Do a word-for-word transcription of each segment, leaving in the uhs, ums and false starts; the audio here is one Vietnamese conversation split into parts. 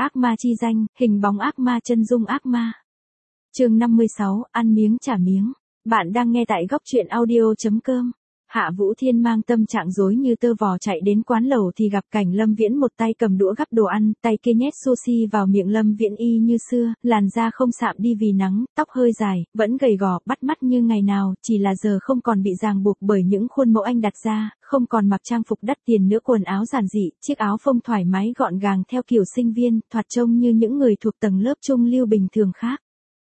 ác ma chi danh, hình bóng ác ma chân dung ác ma. Chương năm mươi sáu, ăn miếng trả miếng. Bạn đang nghe tại góc truyện audio.com. Hạ Vũ Thiên mang tâm trạng rối như tơ vò chạy đến quán lẩu thì gặp cảnh Lâm Viễn một tay cầm đũa gắp đồ ăn, tay kia nhét sushi vào miệng Lâm Viễn y như xưa, làn da không sạm đi vì nắng, tóc hơi dài, vẫn gầy gò, bắt mắt như ngày nào, chỉ là giờ không còn bị ràng buộc bởi những khuôn mẫu anh đặt ra, không còn mặc trang phục đắt tiền nữa, quần áo giản dị, chiếc áo phông thoải mái gọn gàng theo kiểu sinh viên, thoạt trông như những người thuộc tầng lớp trung lưu bình thường khác.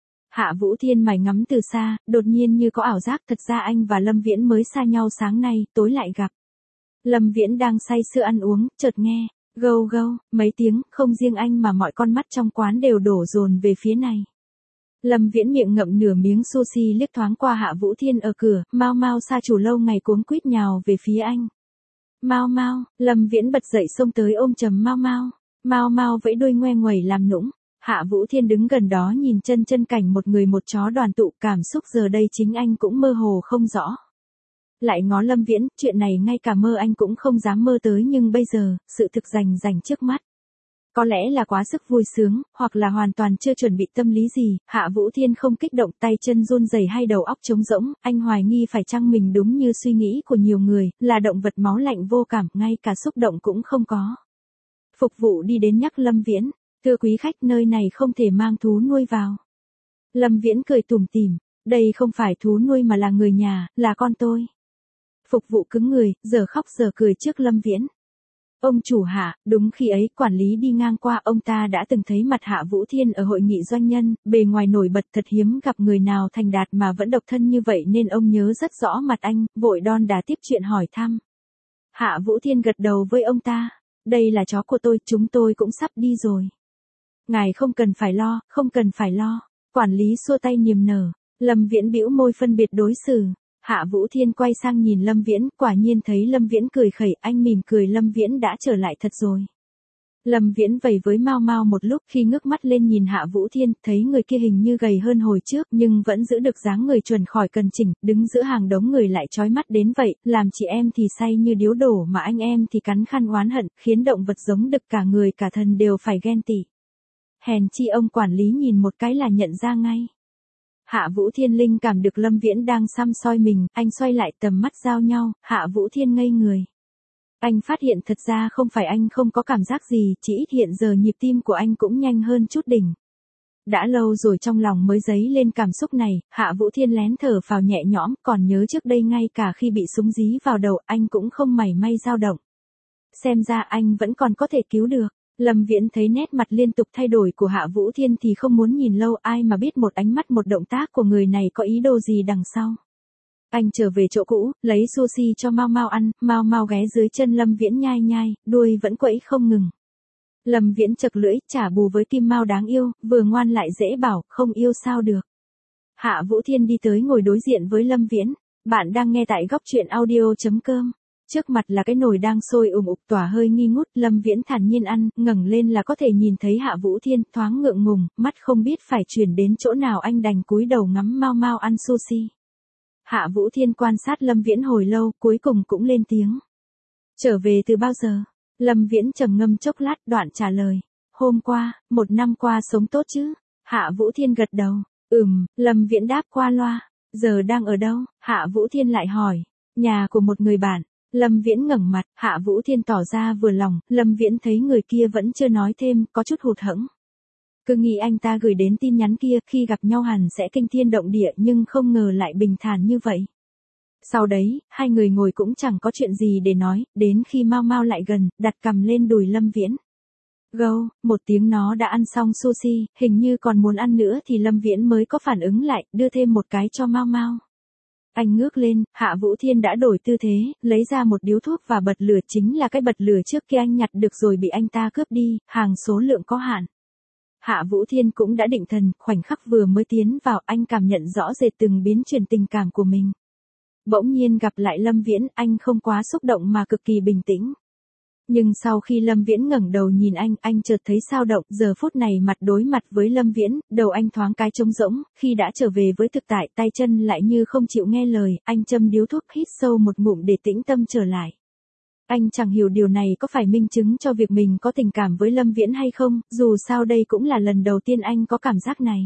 Hạ Vũ Thiên mải ngắm từ xa, đột nhiên như có ảo giác, thật ra anh và Lâm Viễn mới xa nhau sáng nay, tối lại gặp. Lâm Viễn đang say sưa ăn uống, chợt nghe, gâu gâu, mấy tiếng, không riêng anh mà mọi con mắt trong quán đều đổ dồn về phía này. Lâm Viễn miệng ngậm nửa miếng sushi liếc thoáng qua Hạ Vũ Thiên ở cửa, Mao Mao sa chủ lâu ngày cuống quýt nhào về phía anh. Mao Mao, Lâm Viễn bật dậy xông tới ôm chầm Mao Mao. Mao Mao vẫy đuôi ngoe nguẩy làm nũng. Hạ Vũ Thiên đứng gần đó nhìn chân chân cảnh một người một chó đoàn tụ, cảm xúc giờ đây chính anh cũng mơ hồ không rõ. Lại ngó Lâm Viễn, chuyện này ngay cả mơ anh cũng không dám mơ tới, nhưng bây giờ, sự thực rành rành trước mắt. Có lẽ là quá sức vui sướng, hoặc là hoàn toàn chưa chuẩn bị tâm lý gì, Hạ Vũ Thiên không kích động, tay chân run rẩy hay đầu óc trống rỗng, anh hoài nghi phải chăng mình đúng như suy nghĩ của nhiều người, là động vật máu lạnh vô cảm, ngay cả xúc động cũng không có. Phục vụ đi đến nhắc Lâm Viễn. Thưa quý khách, nơi này không thể mang thú nuôi vào. Lâm Viễn cười tủm tỉm, đây không phải thú nuôi mà là người nhà, là con tôi. Phục vụ cứng người, giờ khóc giờ cười trước Lâm Viễn. Ông chủ Hạ, đúng khi ấy, quản lý đi ngang qua, ông ta đã từng thấy mặt Hạ Vũ Thiên ở hội nghị doanh nhân, bề ngoài nổi bật, thật hiếm gặp người nào thành đạt mà vẫn độc thân như vậy nên ông nhớ rất rõ mặt anh, vội đon đá tiếp chuyện hỏi thăm. Hạ Vũ Thiên gật đầu với ông ta, đây là chó của tôi, chúng tôi cũng sắp đi rồi. Ngài không cần phải lo, không cần phải lo. Quản lý xua tay niềm nở. Lâm Viễn bĩu môi phân biệt đối xử. Hạ Vũ Thiên quay sang nhìn Lâm Viễn, quả nhiên thấy Lâm Viễn cười khẩy, anh mỉm cười, Lâm Viễn đã trở lại thật rồi. Lâm Viễn vẫy với Mao Mao một lúc, khi ngước mắt lên nhìn Hạ Vũ Thiên, thấy người kia hình như gầy hơn hồi trước, nhưng vẫn giữ được dáng người chuẩn khỏi cần chỉnh, đứng giữa hàng đống người lại chói mắt đến vậy, làm chị em thì say như điếu đổ mà anh em thì cắn khăn oán hận, khiến động vật giống đực cả người cả thần đều phải ghen tị. Hèn chi ông quản lý nhìn một cái là nhận ra ngay. Hạ Vũ Thiên linh cảm được Lâm Viễn đang săm soi mình, anh xoay lại, tầm mắt giao nhau, Hạ Vũ Thiên ngây người. Anh phát hiện thật ra không phải anh không có cảm giác gì, chỉ ít hiện giờ nhịp tim của anh cũng nhanh hơn chút đỉnh. Đã lâu rồi trong lòng mới dấy lên cảm xúc này, Hạ Vũ Thiên lén thở phào nhẹ nhõm, còn nhớ trước đây ngay cả khi bị súng dí vào đầu anh cũng không mảy may dao động. Xem ra anh vẫn còn có thể cứu được. Lâm Viễn thấy nét mặt liên tục thay đổi của Hạ Vũ Thiên thì không muốn nhìn lâu, ai mà biết một ánh mắt một động tác của người này có ý đồ gì đằng sau. Anh trở về chỗ cũ, lấy sushi cho Mao Mao ăn, Mao Mao ghé dưới chân Lâm Viễn nhai nhai, đuôi vẫn quẫy không ngừng. Lâm Viễn chật lưỡi, trả bù với Kim Mao đáng yêu, vừa ngoan lại dễ bảo, không yêu sao được. Hạ Vũ Thiên đi tới ngồi đối diện với Lâm Viễn. Bạn đang nghe tại góc truyện audio.com. Trước mặt là cái nồi đang sôi ùm ụp tỏa hơi nghi ngút, Lâm Viễn thản nhiên ăn, ngẩng lên là có thể nhìn thấy Hạ Vũ Thiên, thoáng ngượng ngùng, mắt không biết phải chuyển đến chỗ nào, anh đành cúi đầu ngắm Mao Mao ăn sushi. Hạ Vũ Thiên quan sát Lâm Viễn hồi lâu, cuối cùng cũng lên tiếng. Trở về từ bao giờ? Lâm Viễn trầm ngâm chốc lát, đoạn trả lời. Hôm qua, một năm qua sống tốt chứ? Hạ Vũ Thiên gật đầu. Ừm, Lâm Viễn đáp qua loa. Giờ đang ở đâu? Hạ Vũ Thiên lại hỏi. Nhà của một người bạn. Lâm Viễn ngẩng mặt, Hạ Vũ Thiên tỏ ra vừa lòng, Lâm Viễn thấy người kia vẫn chưa nói thêm, có chút hụt hẫng. Cứ nghĩ anh ta gửi đến tin nhắn kia, khi gặp nhau hẳn sẽ kinh thiên động địa, nhưng không ngờ lại bình thản như vậy. Sau đấy, hai người ngồi cũng chẳng có chuyện gì để nói, đến khi Mao Mao lại gần, đặt cằm lên đùi Lâm Viễn. Gâu, một tiếng nó đã ăn xong sushi, hình như còn muốn ăn nữa thì Lâm Viễn mới có phản ứng lại, đưa thêm một cái cho Mao Mao. Anh ngước lên, Hạ Vũ Thiên đã đổi tư thế, lấy ra một điếu thuốc và bật lửa, chính là cái bật lửa trước kia anh nhặt được rồi bị anh ta cướp đi, hàng số lượng có hạn. Hạ Vũ Thiên cũng đã định thần, khoảnh khắc vừa mới tiến vào anh cảm nhận rõ rệt từng biến chuyển tình cảm của mình. Bỗng nhiên gặp lại Lâm Viễn, anh không quá xúc động mà cực kỳ bình tĩnh. Nhưng sau khi Lâm Viễn ngẩng đầu nhìn anh, anh chợt thấy sao động, giờ phút này mặt đối mặt với Lâm Viễn, đầu anh thoáng cái trống rỗng, khi đã trở về với thực tại, tay chân lại như không chịu nghe lời, anh châm điếu thuốc, hít sâu một ngụm để tĩnh tâm trở lại. Anh chẳng hiểu điều này có phải minh chứng cho việc mình có tình cảm với Lâm Viễn hay không, dù sao đây cũng là lần đầu tiên anh có cảm giác này.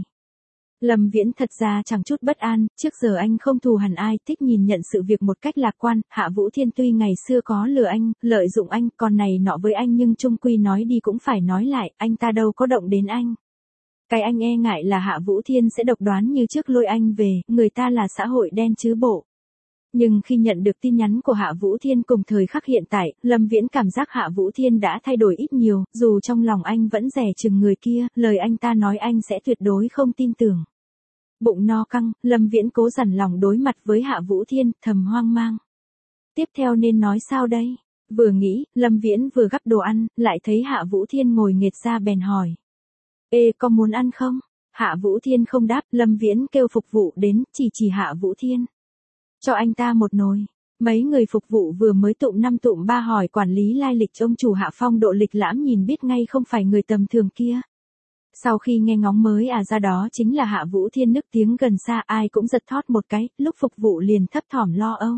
Lâm Viễn thật ra chẳng chút bất an, trước giờ anh không thù hằn ai, thích nhìn nhận sự việc một cách lạc quan, Hạ Vũ Thiên tuy ngày xưa có lừa anh, lợi dụng anh, còn này nọ với anh nhưng chung quy nói đi cũng phải nói lại, anh ta đâu có động đến anh. Cái anh e ngại là Hạ Vũ Thiên sẽ độc đoán như trước lôi anh về, người ta là xã hội đen chứ bộ. Nhưng khi nhận được tin nhắn của Hạ Vũ Thiên cùng thời khắc hiện tại, Lâm Viễn cảm giác Hạ Vũ Thiên đã thay đổi ít nhiều, dù trong lòng anh vẫn dè chừng người kia, lời anh ta nói anh sẽ tuyệt đối không tin tưởng. Bụng no căng, Lâm Viễn cố dằn lòng đối mặt với Hạ Vũ Thiên, thầm hoang mang. Tiếp theo nên nói sao đây? Vừa nghĩ, Lâm Viễn vừa gắp đồ ăn, lại thấy Hạ Vũ Thiên ngồi nghệt ra bèn hỏi. Ê, có muốn ăn không? Hạ Vũ Thiên không đáp, Lâm Viễn kêu phục vụ đến, chỉ chỉ Hạ Vũ Thiên. Cho anh ta một nồi. Mấy người phục vụ vừa mới tụm năm tụm ba hỏi quản lý lai lịch ông chủ Hạ phong độ lịch lãm nhìn biết ngay không phải người tầm thường kia. Sau khi nghe ngóng mới à ra đó chính là Hạ Vũ Thiên, nức tiếng gần xa ai cũng giật thót một cái, lúc phục vụ liền thấp thỏm lo âu.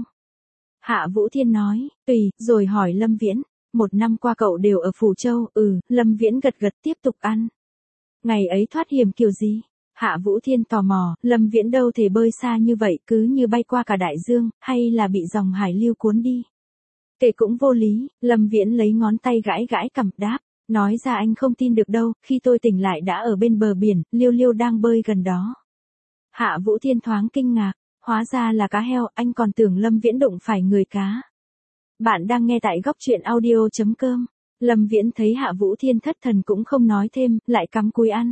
Hạ Vũ Thiên nói, tùy, rồi hỏi Lâm Viễn, một năm qua cậu đều ở Phù Châu, ừ, Lâm Viễn gật gật tiếp tục ăn. Ngày ấy thoát hiểm kiểu gì? Hạ Vũ Thiên tò mò, Lâm Viễn đâu thể bơi xa như vậy, cứ như bay qua cả đại dương, hay là bị dòng hải lưu cuốn đi? Kể cũng vô lý, Lâm Viễn lấy ngón tay gãi gãi cằm đáp, nói ra anh không tin được đâu, khi tôi tỉnh lại đã ở bên bờ biển, Liêu Liêu đang bơi gần đó. Hạ Vũ Thiên thoáng kinh ngạc, hóa ra là cá heo, anh còn tưởng Lâm Viễn đụng phải người cá. Bạn đang nghe tại góc truyện audio chấm com. Lâm Viễn thấy Hạ Vũ Thiên thất thần cũng không nói thêm, lại cắm cúi ăn.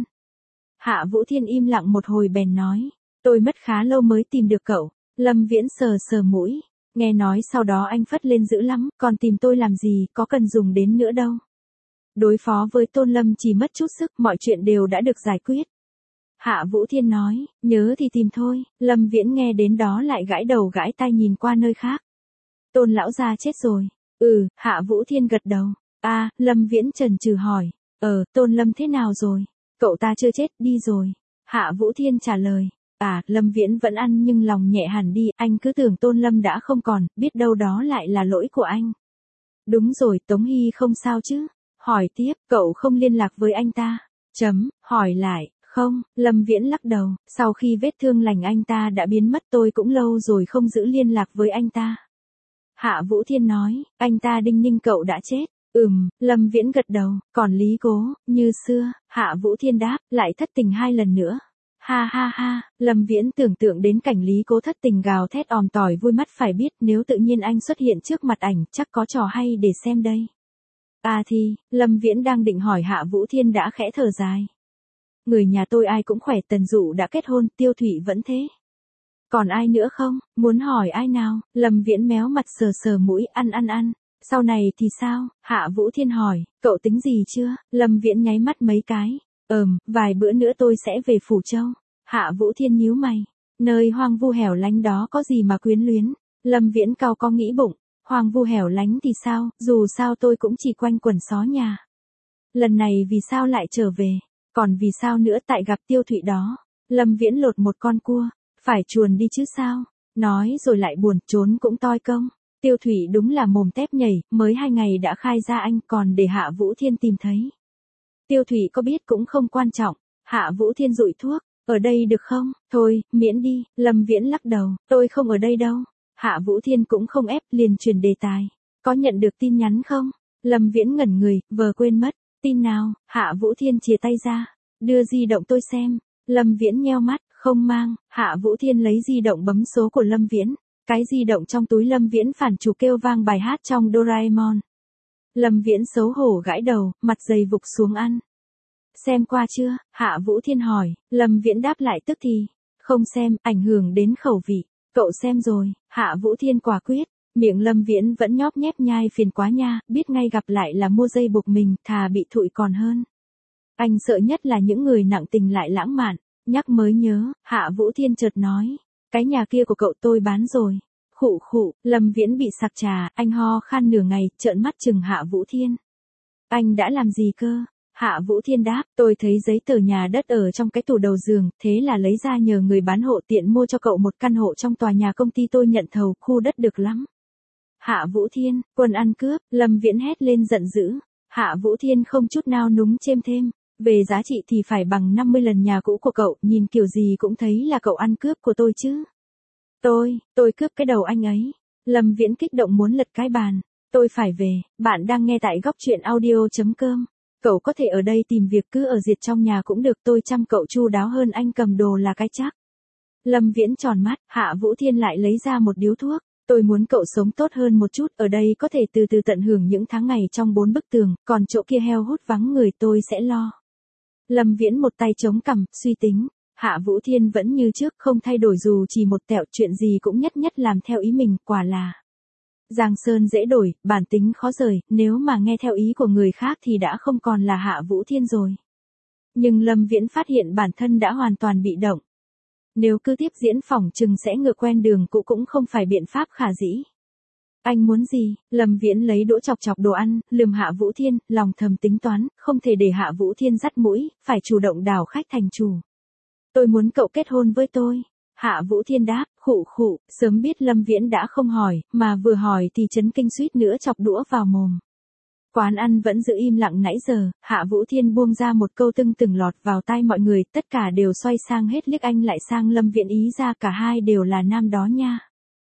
Hạ Vũ Thiên im lặng một hồi bèn nói, tôi mất khá lâu mới tìm được cậu. Lâm Viễn sờ sờ mũi, nghe nói sau đó anh phất lên dữ lắm, còn tìm tôi làm gì, có cần dùng đến nữa đâu. Đối phó với Tôn Lâm chỉ mất chút sức, mọi chuyện đều đã được giải quyết. Hạ Vũ Thiên nói, nhớ thì tìm thôi. Lâm Viễn nghe đến đó lại gãi đầu gãi tai nhìn qua nơi khác. Tôn lão gia chết rồi. Ừ, Hạ Vũ Thiên gật đầu. À, Lâm Viễn chần chừ hỏi, ờ, Tôn Lâm thế nào rồi? Cậu ta chưa chết, đi rồi. Hạ Vũ Thiên trả lời, à, Lâm Viễn vẫn ăn nhưng lòng nhẹ hẳn đi, anh cứ tưởng Tôn Lâm đã không còn, biết đâu đó lại là lỗi của anh. Đúng rồi, Tống Hy không sao chứ? Hỏi tiếp, cậu không liên lạc với anh ta? Chấm, hỏi lại, không, Lâm Viễn lắc đầu, sau khi vết thương lành anh ta đã biến mất tôi cũng lâu rồi không giữ liên lạc với anh ta. Hạ Vũ Thiên nói, anh ta đinh ninh cậu đã chết. Ừm, Lâm Viễn gật đầu, còn Lý Cố, như xưa, Hạ Vũ Thiên đáp, lại thất tình hai lần nữa. Ha ha ha, Lâm Viễn tưởng tượng đến cảnh Lý Cố thất tình gào thét òm tỏi vui mắt phải biết nếu tự nhiên anh xuất hiện trước mặt ảnh chắc có trò hay để xem đây. À thì, Lâm Viễn đang định hỏi Hạ Vũ Thiên đã khẽ thở dài. Người nhà tôi ai cũng khỏe, Tần Dụ đã kết hôn, Tiêu Thủy vẫn thế. Còn ai nữa không, muốn hỏi ai nào? Lâm Viễn méo mặt sờ sờ mũi, ăn ăn ăn. Sau này thì sao? Hạ Vũ Thiên hỏi, cậu tính gì chưa? Lâm Viễn nháy mắt mấy cái. Ừm, vài bữa nữa tôi sẽ về Phủ Châu. Hạ Vũ Thiên nhíu mày. Nơi hoang vu hẻo lánh đó có gì mà quyến luyến? Lâm Viễn cau có nghĩ bụng. Hoang vu hẻo lánh thì sao, dù sao tôi cũng chỉ quanh quẩn xó nhà. Lần này vì sao lại trở về? Còn vì sao nữa tại gặp Tiêu Thụy đó? Lâm Viễn lột một con cua. Phải chuồn đi chứ sao? Nói rồi lại buồn, trốn cũng toi công. Tiêu Thủy đúng là mồm tép nhảy, mới hai ngày đã khai ra anh còn để Hạ Vũ Thiên tìm thấy. Tiêu Thủy có biết cũng không quan trọng. Hạ Vũ Thiên dụi thuốc, ở đây được không? Thôi, miễn đi. Lâm Viễn lắc đầu, tôi không ở đây đâu. Hạ Vũ Thiên cũng không ép, liền chuyển đề tài. Có nhận được tin nhắn không? Lâm Viễn ngẩn người, vờ quên mất. Tin nào? Hạ Vũ Thiên chìa tay ra. Đưa di động tôi xem. Lâm Viễn nheo mắt, không mang. Hạ Vũ Thiên lấy di động bấm số của Lâm Viễn. Cái di động trong túi Lâm Viễn phản chủ kêu vang bài hát trong Doraemon. Lâm Viễn xấu hổ gãi đầu, mặt dày vục xuống ăn. Xem qua chưa? Hạ Vũ Thiên hỏi. Lâm Viễn đáp lại tức thì. Không xem, ảnh hưởng đến khẩu vị. Cậu xem rồi. Hạ Vũ Thiên quả quyết. Miệng Lâm Viễn vẫn nhóp nhép nhai phiền quá nha, biết ngay gặp lại là mua dây buộc mình, thà bị thụi còn hơn. Anh sợ nhất là những người nặng tình lại lãng mạn. Nhắc mới nhớ, Hạ Vũ Thiên chợt nói. Cái nhà kia của cậu tôi bán rồi. Khụ khụ, Lâm Viễn bị sặc trà, anh ho khan nửa ngày, trợn mắt chừng Hạ Vũ Thiên. Anh đã làm gì cơ? Hạ Vũ Thiên đáp, tôi thấy giấy tờ nhà đất ở trong cái tủ đầu giường, thế là lấy ra nhờ người bán hộ tiện mua cho cậu một căn hộ trong tòa nhà công ty tôi nhận thầu, khu đất được lắm. Hạ Vũ Thiên, quân ăn cướp, Lâm Viễn hét lên giận dữ. Hạ Vũ Thiên không chút nào núng chêm thêm. Về giá trị thì phải bằng năm mươi lần nhà cũ của cậu, nhìn kiểu gì cũng thấy là cậu ăn cướp của tôi chứ. Tôi, tôi cướp cái đầu anh ấy. Lâm Viễn kích động muốn lật cái bàn. Tôi phải về, bạn đang nghe tại góc truyện audio.com. Cậu có thể ở đây tìm việc cứ ở diệt trong nhà cũng được, tôi chăm cậu chu đáo hơn anh cầm đồ là cái chắc. Lâm Viễn tròn mắt, Hạ Vũ Thiên lại lấy ra một điếu thuốc. Tôi muốn cậu sống tốt hơn một chút, ở đây có thể từ từ tận hưởng những tháng ngày trong bốn bức tường, còn chỗ kia heo hút vắng người tôi sẽ lo. Lâm Viễn một tay chống cằm, suy tính. Hạ Vũ Thiên vẫn như trước, không thay đổi dù chỉ một tẹo, chuyện gì cũng nhất nhất làm theo ý mình, quả là Giang Sơn dễ đổi, bản tính khó rời, nếu mà nghe theo ý của người khác thì đã không còn là Hạ Vũ Thiên rồi. Nhưng Lâm Viễn phát hiện bản thân đã hoàn toàn bị động. Nếu cứ tiếp diễn phỏng chừng sẽ ngựa quen đường cũ cũng không phải biện pháp khả dĩ. Anh muốn gì? Lâm Viễn lấy đũa chọc chọc đồ ăn, lườm Hạ Vũ Thiên, lòng thầm tính toán, không thể để Hạ Vũ Thiên dắt mũi, phải chủ động đảo khách thành chủ. Tôi muốn cậu kết hôn với tôi. Hạ Vũ Thiên đáp, khụ khụ, sớm biết Lâm Viễn đã không hỏi, mà vừa hỏi thì chấn kinh suýt nữa chọc đũa vào mồm. Quán ăn vẫn giữ im lặng nãy giờ, Hạ Vũ Thiên buông ra một câu tưng từng lọt vào tai mọi người, tất cả đều xoay sang hết liếc anh lại sang Lâm Viễn, ý ra cả hai đều là nam đó nha.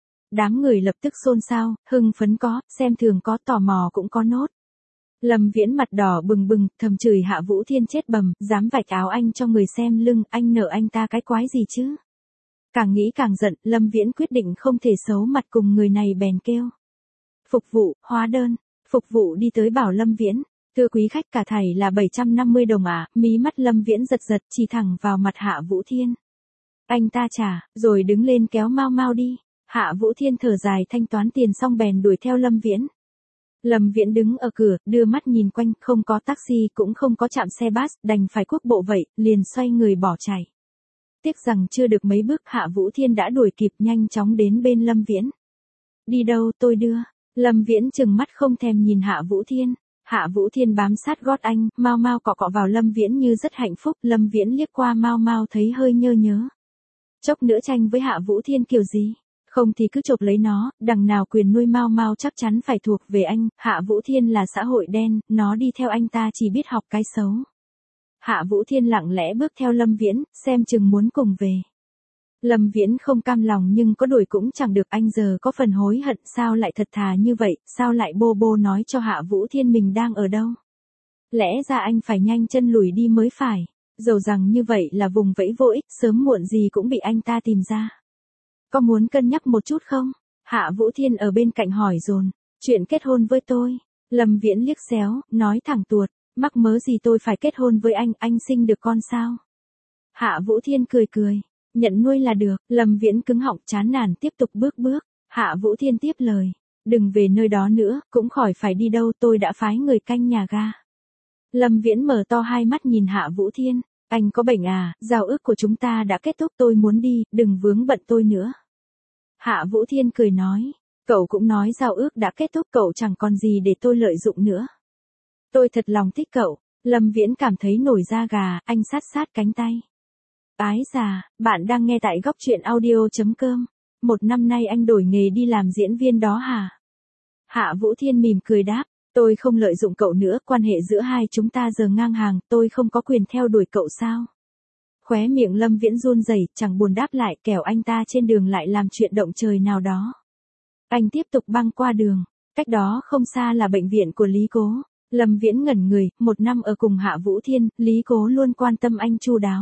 Đám người lập tức xôn xao, hưng phấn có, xem thường có, tò mò cũng có nốt. Lâm Viễn mặt đỏ bừng bừng, thầm chửi Hạ Vũ Thiên chết bầm, dám vạch áo anh cho người xem lưng, anh nợ anh ta cái quái gì chứ. Càng nghĩ càng giận, Lâm Viễn quyết định không thể xấu mặt cùng người này bèn kêu. Phục vụ, hóa đơn. Phục vụ đi tới bảo Lâm Viễn, thưa quý khách, cả thảy là bảy trăm năm mươi đồng à, mí mắt Lâm Viễn giật giật chỉ thẳng vào mặt Hạ Vũ Thiên. Anh ta trả, rồi đứng lên kéo mau mau đi. Hạ Vũ Thiên thở dài thanh toán tiền xong bèn đuổi theo Lâm Viễn. Lâm Viễn đứng ở cửa, đưa mắt nhìn quanh, không có taxi cũng không có trạm xe bus, đành phải quốc bộ vậy, liền xoay người bỏ chạy. Tiếc rằng chưa được mấy bước Hạ Vũ Thiên đã đuổi kịp, nhanh chóng đến bên Lâm Viễn. Đi đâu, tôi đưa. Lâm Viễn trừng mắt không thèm nhìn Hạ Vũ Thiên. Hạ Vũ Thiên bám sát gót anh, mau mau cọ cọ vào Lâm Viễn như rất hạnh phúc. Lâm Viễn liếc qua mau mau thấy hơi nhơ nhớ. Chốc nữa tranh với Hạ Vũ Thiên kiểu gì? Không thì cứ chộp lấy nó, đằng nào quyền nuôi mau mau chắc chắn phải thuộc về anh. Hạ Vũ Thiên là xã hội đen, nó đi theo anh ta chỉ biết học cái xấu. Hạ Vũ Thiên lặng lẽ bước theo Lâm Viễn, xem chừng muốn cùng về. Lâm Viễn không cam lòng nhưng có đuổi cũng chẳng được, anh giờ có phần hối hận, sao lại thật thà như vậy, sao lại bô bô nói cho Hạ Vũ Thiên mình đang ở đâu. Lẽ ra anh phải nhanh chân lùi đi mới phải, dầu rằng như vậy là vùng vẫy vô ích, sớm muộn gì cũng bị anh ta tìm ra. Có muốn cân nhắc một chút không? Hạ Vũ Thiên ở bên cạnh hỏi dồn, chuyện kết hôn với tôi. Lâm Viễn liếc xéo, nói thẳng tuột, mắc mớ gì tôi phải kết hôn với anh, anh sinh được con sao? Hạ Vũ Thiên cười cười. Nhận nuôi là được. Lâm Viễn cứng họng chán nản tiếp tục bước bước. Hạ Vũ Thiên tiếp lời. Đừng về nơi đó nữa, cũng khỏi phải đi đâu, tôi đã phái người canh nhà ga. Lâm Viễn mở to hai mắt nhìn Hạ Vũ Thiên. Anh có bệnh à, giao ước của chúng ta đã kết thúc, tôi muốn đi, đừng vướng bận tôi nữa. Hạ Vũ Thiên cười nói. Cậu cũng nói giao ước đã kết thúc, cậu chẳng còn gì để tôi lợi dụng nữa. Tôi thật lòng thích cậu. Lâm Viễn cảm thấy nổi da gà, anh sát sát cánh tay. Ái già, bạn đang nghe tại góc truyện audio.com. Một năm nay anh đổi nghề đi làm diễn viên đó hả? Hạ Vũ Thiên mỉm cười đáp, tôi không lợi dụng cậu nữa, quan hệ giữa hai chúng ta giờ ngang hàng, tôi không có quyền theo đuổi cậu sao? Khóe miệng Lâm Viễn run rẩy, chẳng buồn đáp lại, kẻo anh ta trên đường lại làm chuyện động trời nào đó. Anh tiếp tục băng qua đường, cách đó không xa là bệnh viện của Lý Cố. Lâm Viễn ngẩn người, một năm ở cùng Hạ Vũ Thiên, Lý Cố luôn quan tâm anh chu đáo.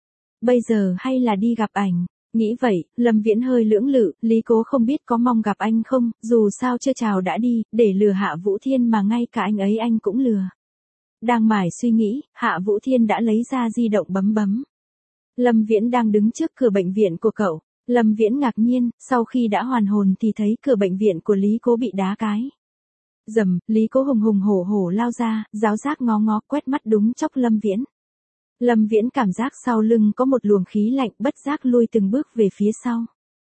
Bây giờ hay là đi gặp ảnh, nghĩ vậy, Lâm Viễn hơi lưỡng lự, Lý Cố không biết có mong gặp anh không, dù sao chưa chào đã đi, để lừa Hạ Vũ Thiên mà ngay cả anh ấy anh cũng lừa. Đang mải suy nghĩ, Hạ Vũ Thiên đã lấy ra di động bấm bấm. Lâm Viễn đang đứng trước cửa bệnh viện của cậu. Lâm Viễn ngạc nhiên, sau khi đã hoàn hồn thì thấy cửa bệnh viện của Lý Cố bị đá cái. Dầm, Lý Cố hùng hùng hổ hổ lao ra, giáo giác ngó ngó quét mắt đúng chốc Lâm Viễn. Lâm Viễn cảm giác sau lưng có một luồng khí lạnh, bất giác lui từng bước về phía sau.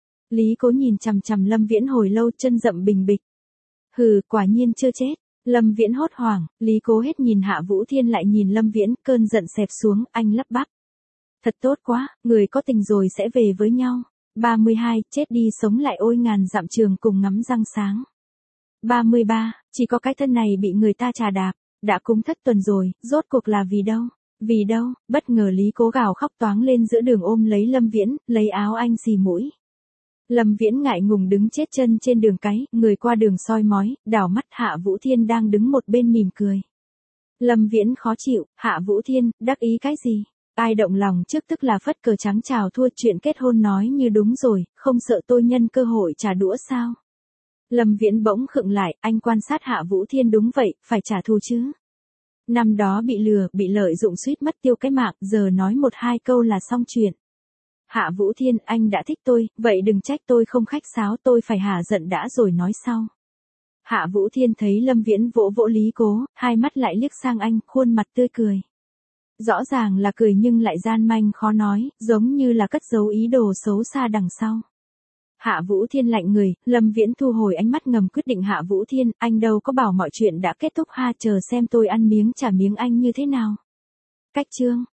Lý Cố nhìn chằm chằm Lâm Viễn hồi lâu, chân rậm bình bịch. Hừ, quả nhiên chưa chết. Lâm Viễn hốt hoảng, Lý Cố hết nhìn Hạ Vũ Thiên lại nhìn Lâm Viễn, cơn giận xẹp xuống, anh lắp bắp. Thật tốt quá, người có tình rồi sẽ về với nhau. ba mươi hai, chết đi sống lại ôi ngàn dặm trường cùng ngắm răng sáng. ba mươi ba, chỉ có cái thân này bị người ta chà đạp, đã cúng thất tuần rồi, rốt cuộc là vì đâu? Vì đâu? Bất ngờ Lý Cố gào khóc toáng lên giữa đường ôm lấy Lâm Viễn, lấy áo anh xì mũi. Lâm Viễn ngại ngùng đứng chết chân trên đường cái, người qua đường soi mói, đảo mắt Hạ Vũ Thiên đang đứng một bên mỉm cười. Lâm Viễn khó chịu, Hạ Vũ Thiên, đắc ý cái gì? Ai động lòng trước tức là phất cờ trắng chào thua, chuyện kết hôn nói như đúng rồi, không sợ tôi nhân cơ hội trả đũa sao? Lâm Viễn bỗng khựng lại, anh quan sát Hạ Vũ Thiên, đúng vậy, phải trả thù chứ. Năm đó bị lừa, bị lợi dụng suýt mất tiêu cái mạng, giờ nói một hai câu là xong chuyện. Hạ Vũ Thiên, anh đã thích tôi, vậy đừng trách tôi không khách sáo, tôi phải hả giận đã rồi nói sau. Hạ Vũ Thiên thấy Lâm Viễn vỗ vỗ Lý Cố, hai mắt lại liếc sang anh, khuôn mặt tươi cười. Rõ ràng là cười nhưng lại gian manh khó nói, giống như là cất giấu ý đồ xấu xa đằng sau. Hạ Vũ Thiên lạnh người, Lâm Viễn thu hồi ánh mắt ngầm quyết định. Hạ Vũ Thiên, anh đâu có bảo mọi chuyện đã kết thúc ha, chờ xem tôi ăn miếng trả miếng anh như thế nào. Cách chương